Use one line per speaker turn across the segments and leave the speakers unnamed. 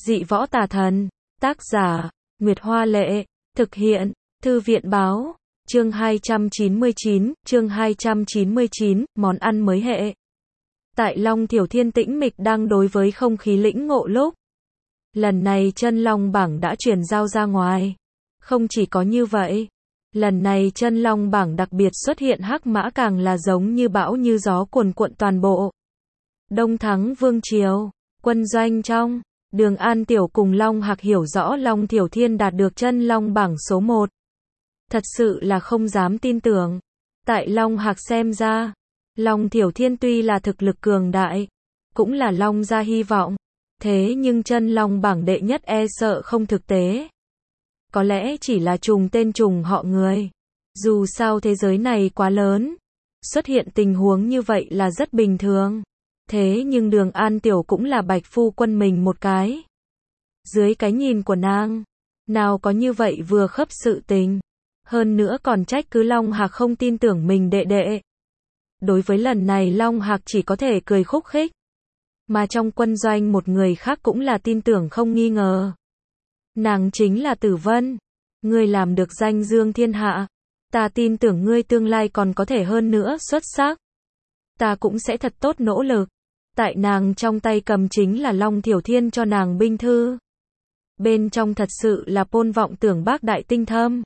Dị võ tà thần. Tác giả, Nguyệt Hoa Lệ. Thực hiện, Thư viện Báo. Chương 299, món ăn mới hệ. Tại Long Thiểu Thiên tĩnh mịch đang đối với không khí lĩnh ngộ lúc. Lần này chân long bảng đã truyền giao ra ngoài. Không chỉ có như vậy. Lần này chân long bảng đặc biệt xuất hiện hắc mã càng là giống như bão như gió cuồn cuộn toàn bộ. Đông Thắng Vương Triều, quân doanh trong, Đường An Tiểu cùng Long Hạc hiểu rõ Long Thiểu Thiên đạt được chân long bảng số 1. Thật sự là không dám tin tưởng. Tại Long Hạc xem ra, Long Thiểu Thiên tuy là thực lực cường đại, cũng là Long gia hy vọng. Thế nhưng chân long bảng đệ nhất e sợ không thực tế. Có lẽ chỉ là trùng tên trùng họ người. Dù sao thế giới này quá lớn, xuất hiện tình huống như vậy là rất bình thường. Thế nhưng Đường An Tiểu cũng là bạch phu quân mình một cái. Dưới cái nhìn của nàng, nào có như vậy vừa khớp sự tình. Hơn nữa còn trách cứ Long Hạc không tin tưởng mình đệ đệ. Đối với lần này Long Hạc chỉ có thể cười khúc khích. Mà trong quân doanh một người khác cũng là tin tưởng không nghi ngờ. Nàng chính là Tử Vân. Ngươi làm được danh dương thiên hạ. Ta tin tưởng ngươi tương lai còn có thể hơn nữa xuất sắc. Ta cũng sẽ thật tốt nỗ lực. Tại nàng trong tay cầm chính là Long Thiểu Thiên cho nàng binh thư. Bên trong thật sự là Pôn Vọng Tưởng bác đại tinh thâm.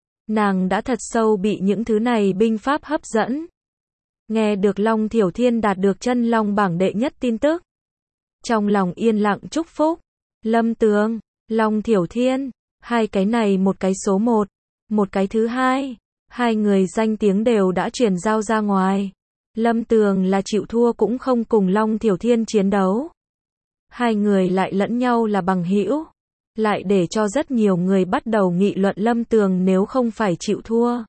Nàng đã thật sâu bị những thứ này binh pháp hấp dẫn. Nghe được Long Thiểu Thiên đạt được chân long bảng đệ nhất tin tức. Trong lòng yên lặng chúc phúc. Lâm Tường, Long Thiểu Thiên, hai cái này một cái số 1, một cái thứ hai. Hai người danh tiếng đều đã truyền giao ra ngoài. Lâm Tường là chịu thua cũng không cùng Long Thiểu Thiên chiến đấu. Hai người lại lẫn nhau là bằng hữu. Lại để cho rất nhiều người bắt đầu nghị luận Lâm Tường nếu không phải chịu thua.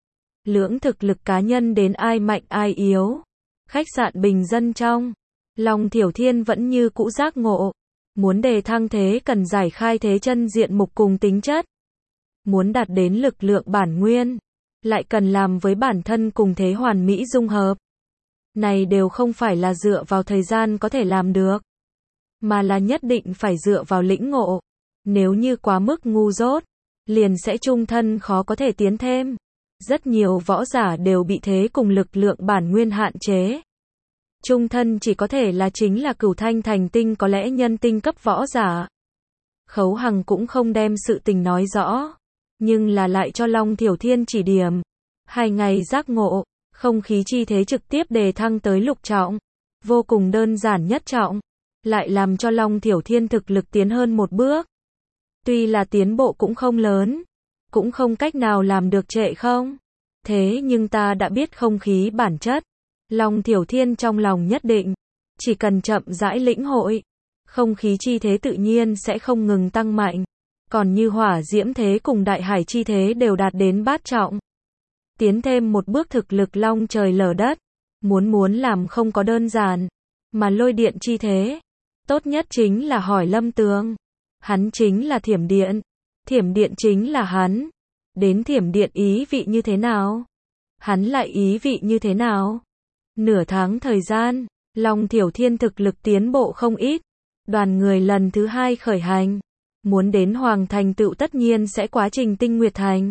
Lưỡng thực lực cá nhân đến ai mạnh ai yếu. Khách sạn bình dân trong. Long Thiểu Thiên vẫn như cũ giác ngộ. Muốn đề thăng thế cần giải khai thế chân diện mục cùng tính chất. Muốn đạt đến lực lượng bản nguyên. Lại cần làm với bản thân cùng thế hoàn mỹ dung hợp. Này đều không phải là dựa vào thời gian có thể làm được. Mà là nhất định phải dựa vào lĩnh ngộ. Nếu như quá mức ngu dốt, liền sẽ chung thân khó có thể tiến thêm. Rất nhiều võ giả đều bị thế cùng lực lượng bản nguyên hạn chế. Chung thân chỉ có thể là chính là cửu thanh thành tinh có lẽ nhân tinh cấp võ giả. Khấu Hằng cũng không đem sự tình nói rõ. Nhưng là lại cho Long Thiểu Thiên chỉ điểm. 2 ngày giác ngộ, không khí chi thế trực tiếp đề thăng tới lục trọng. Vô cùng đơn giản nhất trọng. Lại làm cho Long Thiểu Thiên thực lực tiến hơn một bước. Tuy là tiến bộ cũng không lớn. Cũng không cách nào làm được trệ không. Thế nhưng ta đã biết không khí bản chất. Long Thiểu Thiên trong lòng nhất định. Chỉ cần chậm rãi lĩnh hội. Không khí chi thế tự nhiên sẽ không ngừng tăng mạnh. Còn như hỏa diễm thế cùng đại hải chi thế đều đạt đến bát trọng. Tiến thêm một bước thực lực long trời lở đất. Muốn làm không có đơn giản. Mà lôi điện chi thế. Tốt nhất chính là hỏi Lâm Tường. Hắn chính là thiểm điện. Thiểm điện chính là hắn. Đến thiểm điện ý vị như thế nào? Hắn lại ý vị như thế nào? Nửa tháng thời gian, Long Thiểu Thiên thực lực tiến bộ không ít. Đoàn người lần thứ 2 khởi hành. Muốn đến Hoàng Thành tựu tất nhiên sẽ quá trình Tinh Nguyệt Thành.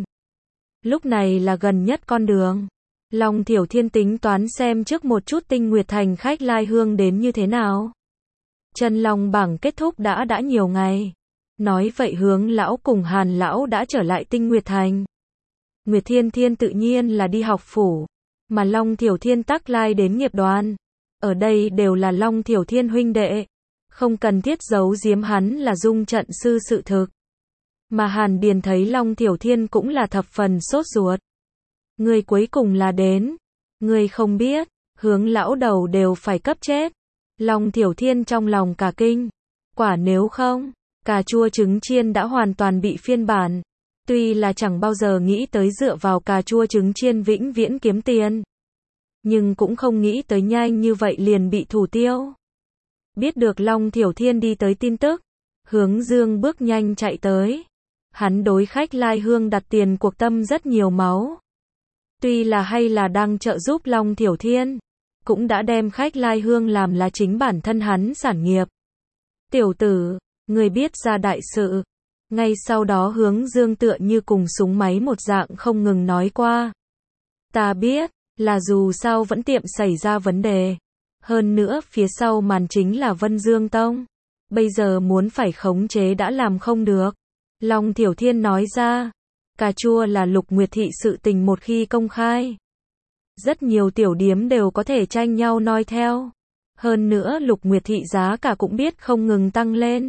Lúc này là gần nhất con đường. Long Thiểu Thiên tính toán xem trước một chút Tinh Nguyệt Thành khách lai hương đến như thế nào. Chân long bảng kết thúc đã nhiều ngày. Nói vậy Hướng lão cùng Hàn lão đã trở lại Tinh Nguyệt Thành. Nguyệt Thiên Thiên tự nhiên là đi học phủ. Mà Long Thiểu Thiên tắc lai đến nghiệp đoàn. Ở đây đều là Long Thiểu Thiên huynh đệ. Không cần thiết giấu giếm hắn là dung trận sư sự thực. Mà Hàn Điền thấy Long Thiểu Thiên cũng là thập phần sốt ruột. Người cuối cùng là đến. Người không biết, Hướng lão đầu đều phải cấp chết. Long Thiểu Thiên trong lòng cả kinh. Quả nếu không, cà chua trứng chiên đã hoàn toàn bị phiên bản. Tuy là chẳng bao giờ nghĩ tới dựa vào cà chua trứng chiên vĩnh viễn kiếm tiền. Nhưng cũng không nghĩ tới nhanh như vậy liền bị thủ tiêu. Biết được Long Thiểu Thiên đi tới tin tức. Hướng Dương bước nhanh chạy tới. Hắn đối khách lai hương đặt tiền cuộc tâm rất nhiều máu. Tuy là hay là đang trợ giúp Long Thiểu Thiên. Cũng đã đem khách lai hương làm là chính bản thân hắn sản nghiệp. Tiểu tử, Người biết ra đại sự. Ngay sau đó Hướng Dương tựa như cùng súng máy một dạng không ngừng nói qua. Ta biết, là dù sao vẫn tiệm xảy ra vấn đề. Hơn nữa phía sau màn chính là Vân Dương Tông. Bây giờ muốn phải khống chế đã làm không được. Long Thiểu Thiên nói ra. Cà chua là Lục Nguyệt Thị sự tình một khi công khai. Rất nhiều tiểu điếm đều có thể tranh nhau noi theo. Hơn nữa Lục Nguyệt Thị giá cả cũng biết không ngừng tăng lên.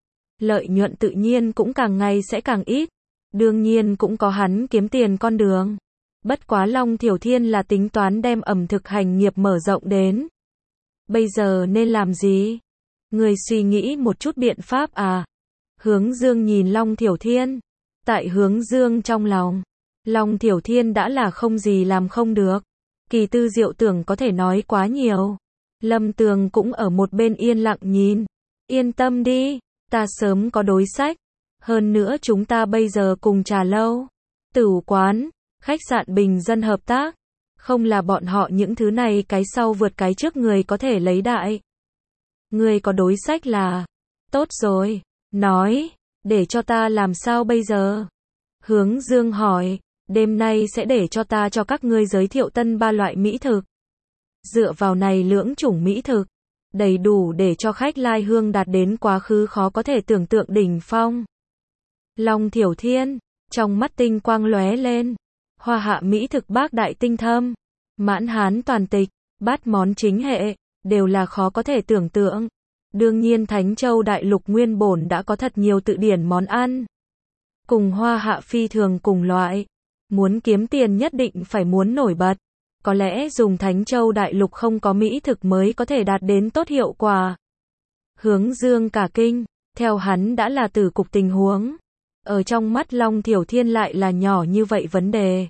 Lợi nhuận tự nhiên cũng càng ngày sẽ càng ít. Đương nhiên cũng có hắn kiếm tiền con đường. Bất quá Long Thiểu Thiên là tính toán đem ẩm thực hành nghiệp mở rộng đến. Bây giờ nên làm gì? Người suy nghĩ một chút biện pháp à? Hướng Dương nhìn Long Thiểu Thiên. Tại Hướng Dương trong lòng, Long Thiểu Thiên đã là không gì làm không được. Kỳ Tư Diệu tưởng có thể nói quá nhiều. Lâm Tường cũng ở một bên yên lặng nhìn. Yên tâm đi, ta sớm có đối sách. Hơn nữa chúng ta bây giờ cùng trà lâu, tửu quán, khách sạn bình dân hợp tác. Không là bọn họ những thứ này cái sau vượt cái trước người có thể lấy đại. Người có đối sách là, tốt rồi, nói, để cho ta làm sao bây giờ? Hướng Dương hỏi, đêm nay sẽ để cho ta cho các ngươi giới thiệu tân 3 loại mỹ thực. Dựa vào này lưỡng chủng mỹ thực, đầy đủ để cho khách lai hương đạt đến quá khứ khó có thể tưởng tượng đỉnh phong. Long Thiểu Thiên, trong mắt tinh quang lóe lên. Hoa hạ mỹ thực bác đại tinh thâm, mãn hán toàn tịch, bát món chính hệ, đều là khó có thể tưởng tượng. Đương nhiên Thánh Châu đại lục nguyên bổn đã có thật nhiều tự điển món ăn. Cùng hoa hạ phi thường cùng loại. Muốn kiếm tiền nhất định phải muốn nổi bật. Có lẽ dùng Thánh Châu đại lục không có mỹ thực mới có thể đạt đến tốt hiệu quả. Hướng Dương cả kinh, theo hắn đã là tử cục tình huống. Ở trong mắt Long Thiểu Thiên lại là nhỏ như vậy vấn đề.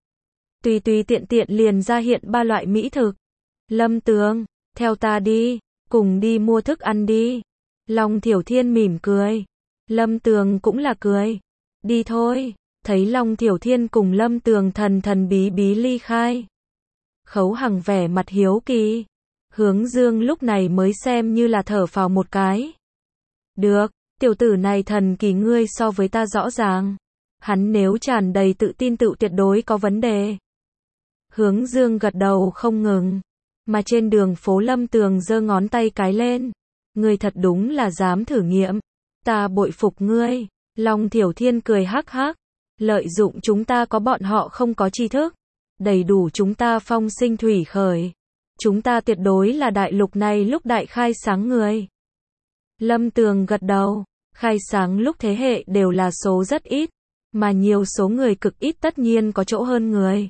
Tùy tùy tiện tiện liền ra hiện 3 loại mỹ thực. Lâm Tường, theo ta đi, cùng đi mua thức ăn đi. Long Thiểu Thiên mỉm cười. Lâm Tường cũng là cười. Đi thôi, thấy Long Thiểu Thiên cùng Lâm Tường thần thần bí bí ly khai. Khấu Hằng vẻ mặt hiếu kỳ. Hướng Dương lúc này mới xem như là thở phào một cái. Được, tiểu tử này thần kỳ ngươi so với ta rõ ràng. Hắn nếu tràn đầy tự tin tự tuyệt đối có vấn đề. Hướng Dương gật đầu không ngừng. Mà trên đường phố Lâm Tường giơ ngón tay cái lên. Ngươi thật đúng là dám thử nghiệm. Ta bội phục ngươi. Long Thiểu Thiên cười hắc hắc. Lợi dụng chúng ta có bọn họ không có tri thức. Đầy đủ chúng ta phong sinh thủy khởi. Chúng ta tuyệt đối là đại lục này lúc đại khai sáng người. Lâm Tường gật đầu. Khai sáng lúc thế hệ đều là số rất ít. Mà nhiều số người cực ít tất nhiên có chỗ hơn người.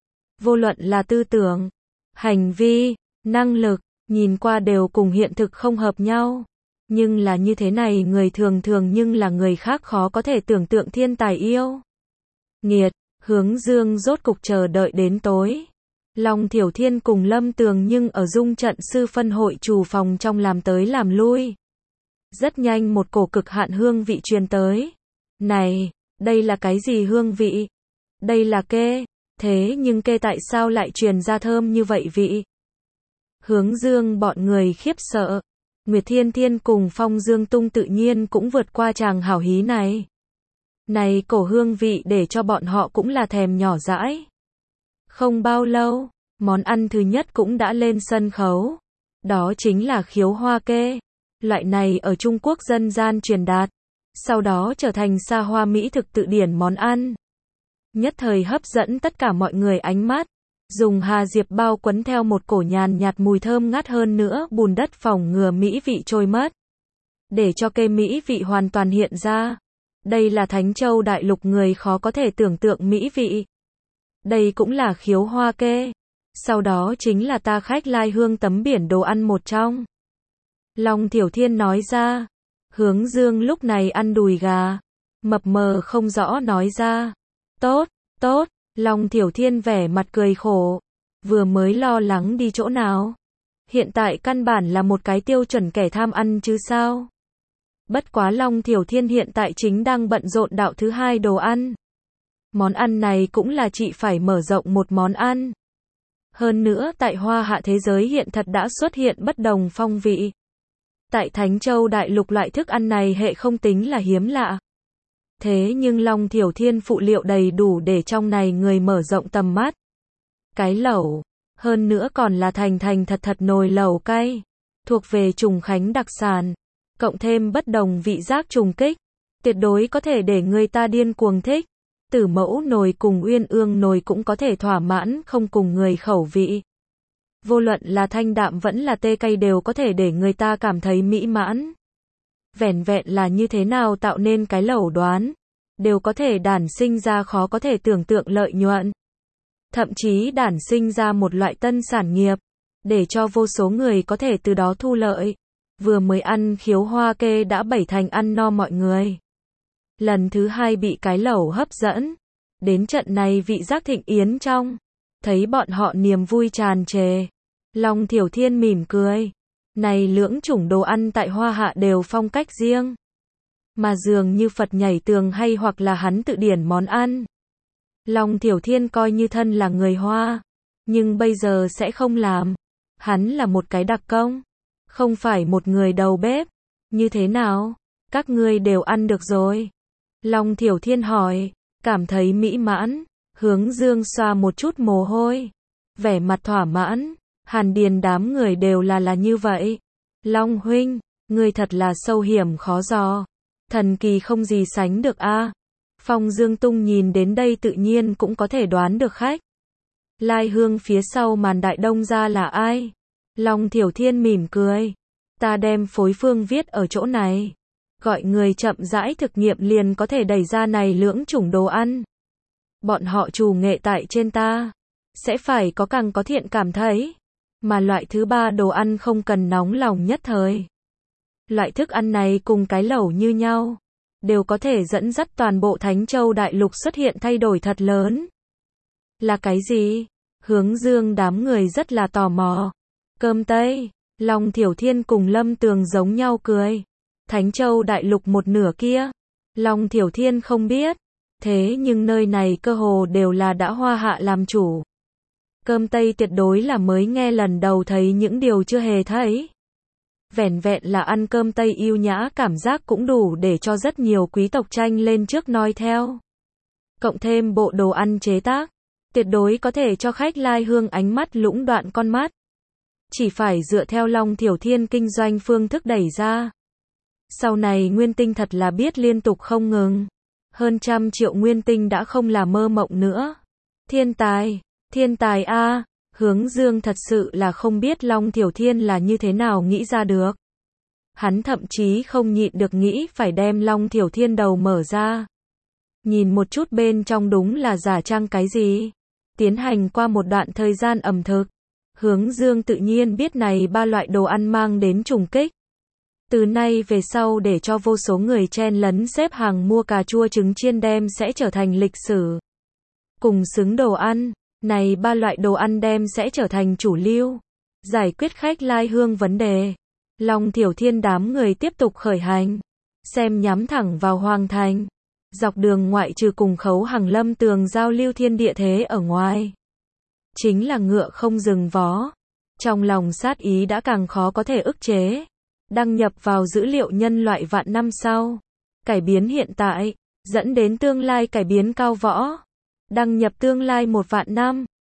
Vô luận là tư tưởng, hành vi, năng lực, nhìn qua đều cùng hiện thực không hợp nhau. Nhưng là như thế này người thường thường nhưng là người khác khó có thể tưởng tượng thiên tài yêu. Nghiệt, Hướng Dương rốt cục chờ đợi đến tối. Long Thiểu Thiên cùng Lâm Tường nhưng ở dung trận sư phân hội chủ phòng trong làm tới làm lui. Rất nhanh một cổ cực hạn hương vị truyền tới. Này, đây là cái gì hương vị? Đây là kê. Thế nhưng kê tại sao lại truyền ra thơm như vậy vị? Hướng Dương bọn người khiếp sợ. Nguyệt Thiên Thiên cùng Phong Dương Tung tự nhiên cũng vượt qua chàng hảo hí này. Này cổ hương vị để cho bọn họ cũng là thèm nhỏ dãi. Không bao lâu, món ăn thứ nhất cũng đã lên sân khấu. Đó chính là khiếu hoa kê. Loại này ở Trung Quốc dân gian truyền đạt. Sau đó trở thành xa hoa mỹ thực tự điển món ăn. Nhất thời hấp dẫn tất cả mọi người ánh mắt. Dùng hà diệp bao quấn theo một cổ nhàn nhạt mùi thơm ngát hơn nữa bùn đất phòng ngừa mỹ vị trôi mất. Để cho cây mỹ vị hoàn toàn hiện ra. Đây là Thánh Châu đại lục người khó có thể tưởng tượng mỹ vị. Đây cũng là khiếu hoa kê. Sau đó chính là ta khách lai hương tấm biển đồ ăn một trong. Long Thiểu Thiên nói ra. Hướng Dương lúc này ăn đùi gà. Mập mờ không rõ nói ra. Tốt, tốt. Long Thiểu Thiên vẻ mặt cười khổ. Vừa mới lo lắng đi chỗ nào. Hiện tại căn bản là một cái tiêu chuẩn kẻ tham ăn chứ sao. Bất quá Long Thiểu Thiên hiện tại chính đang bận rộn đạo thứ 2 đồ ăn. Món ăn này cũng là chị phải mở rộng một món ăn. Hơn nữa tại hoa hạ thế giới hiện thật đã xuất hiện bất đồng phong vị. Tại Thánh Châu Đại Lục loại thức ăn này hệ không tính là hiếm lạ. Thế nhưng Long Thiểu Thiên phụ liệu đầy đủ để trong này người mở rộng tầm mắt. Cái lẩu, hơn nữa còn là thành thành thật thật nồi lẩu cay, thuộc về Trùng Khánh đặc sản, cộng thêm bất đồng vị giác trùng kích, tuyệt đối có thể để người ta điên cuồng thích. Tử mẫu nồi cùng uyên ương nồi cũng có thể thỏa mãn không cùng người khẩu vị. Vô luận là thanh đạm vẫn là tê cay đều có thể để người ta cảm thấy mỹ mãn. Vẻn vẹn là như thế nào tạo nên cái lẩu đoán, đều có thể đản sinh ra khó có thể tưởng tượng lợi nhuận. Thậm chí đản sinh ra một loại tân sản nghiệp, để cho vô số người có thể từ đó thu lợi. Vừa mới ăn khiếu hoa kê đã bảy thành ăn no mọi người. Lần thứ hai bị cái lẩu hấp dẫn. Đến trận này vị giác thịnh yến trong. Thấy bọn họ niềm vui tràn trề. Long Thiểu Thiên mỉm cười. Này lưỡng chủng đồ ăn tại Hoa Hạ đều phong cách riêng. Mà dường như Phật nhảy tường hay hoặc là hắn tự điển món ăn. Long Thiểu Thiên coi như thân là người Hoa. Nhưng bây giờ sẽ không làm. Hắn là một cái đặc công. Không phải một người đầu bếp. Như thế nào? Các ngươi đều ăn được rồi. Long Thiểu Thiên hỏi. Cảm thấy mỹ mãn. Hướng Dương xoa một chút mồ hôi. Vẻ mặt thỏa mãn. Hàn Điền đám người đều là như vậy. Long huynh, ngươi thật là sâu hiểm khó dò. Thần kỳ không gì sánh được a. Phong Dương Tung nhìn đến đây tự nhiên cũng có thể đoán được khách. Lai Hương phía sau màn đại đông ra là ai? Long Thiểu Thiên mỉm cười. Ta đem phối phương viết ở chỗ này. Gọi người chậm rãi thực nghiệm liền có thể đẩy ra này lưỡng chủng đồ ăn. Bọn họ trù nghệ tại trên ta. Sẽ phải có càng có thiện cảm thấy. Mà loại thứ ba đồ ăn không cần nóng lòng nhất thời. Loại thức ăn này cùng cái lẩu như nhau. Đều có thể dẫn dắt toàn bộ Thánh Châu Đại Lục xuất hiện thay đổi thật lớn. Là cái gì? Hướng Dương đám người rất là tò mò. Cơm Tây. Long Thiểu Thiên cùng Lâm Tường giống nhau cười. Thánh Châu Đại Lục một nửa kia. Long Thiểu Thiên không biết. Thế nhưng nơi này cơ hồ đều là đã Hoa Hạ làm chủ. Cơm Tây tuyệt đối là mới nghe lần đầu thấy những điều chưa hề thấy. Vẻn vẹn là ăn cơm Tây yêu nhã cảm giác cũng đủ để cho rất nhiều quý tộc tranh lên trước noi theo. Cộng thêm bộ đồ ăn chế tác, tuyệt đối có thể cho khách Lai Hương ánh mắt lũng đoạn con mắt. Chỉ phải dựa theo Long Thiểu Thiên kinh doanh phương thức đẩy ra. Sau này nguyên tinh thật là biết liên tục không ngừng. Hơn 100 triệu nguyên tinh đã không là mơ mộng nữa. Thiên tài a. Hướng Dương thật sự là không biết Long Thiểu Thiên là như thế nào nghĩ ra được. Hắn thậm chí không nhịn được nghĩ phải đem Long Thiểu Thiên đầu mở ra. Nhìn một chút bên trong đúng là giả trang cái gì. Tiến hành qua một đoạn thời gian ẩm thực. Hướng Dương tự nhiên biết này ba loại đồ ăn mang đến trùng kích. Từ nay về sau để cho vô số người chen lấn xếp hàng mua cà chua trứng chiên đem sẽ trở thành lịch sử. Cùng xứng đồ ăn. Này ba loại đồ ăn đem sẽ trở thành chủ lưu. Giải quyết khách Lai Hương vấn đề. Long Thiểu Thiên đám người tiếp tục khởi hành. Xem nhắm thẳng vào Hoàng Thành. Dọc đường ngoại trừ cùng Khấu Hằng Lâm Tường giao lưu thiên địa thế ở ngoài. Chính là ngựa không dừng vó. Trong lòng sát ý đã càng khó có thể ức chế. Đăng nhập vào dữ liệu nhân loại vạn năm sau. Cải biến hiện tại. Dẫn đến tương lai cải biến cao võ. Đăng nhập tương lai 1 vạn năm.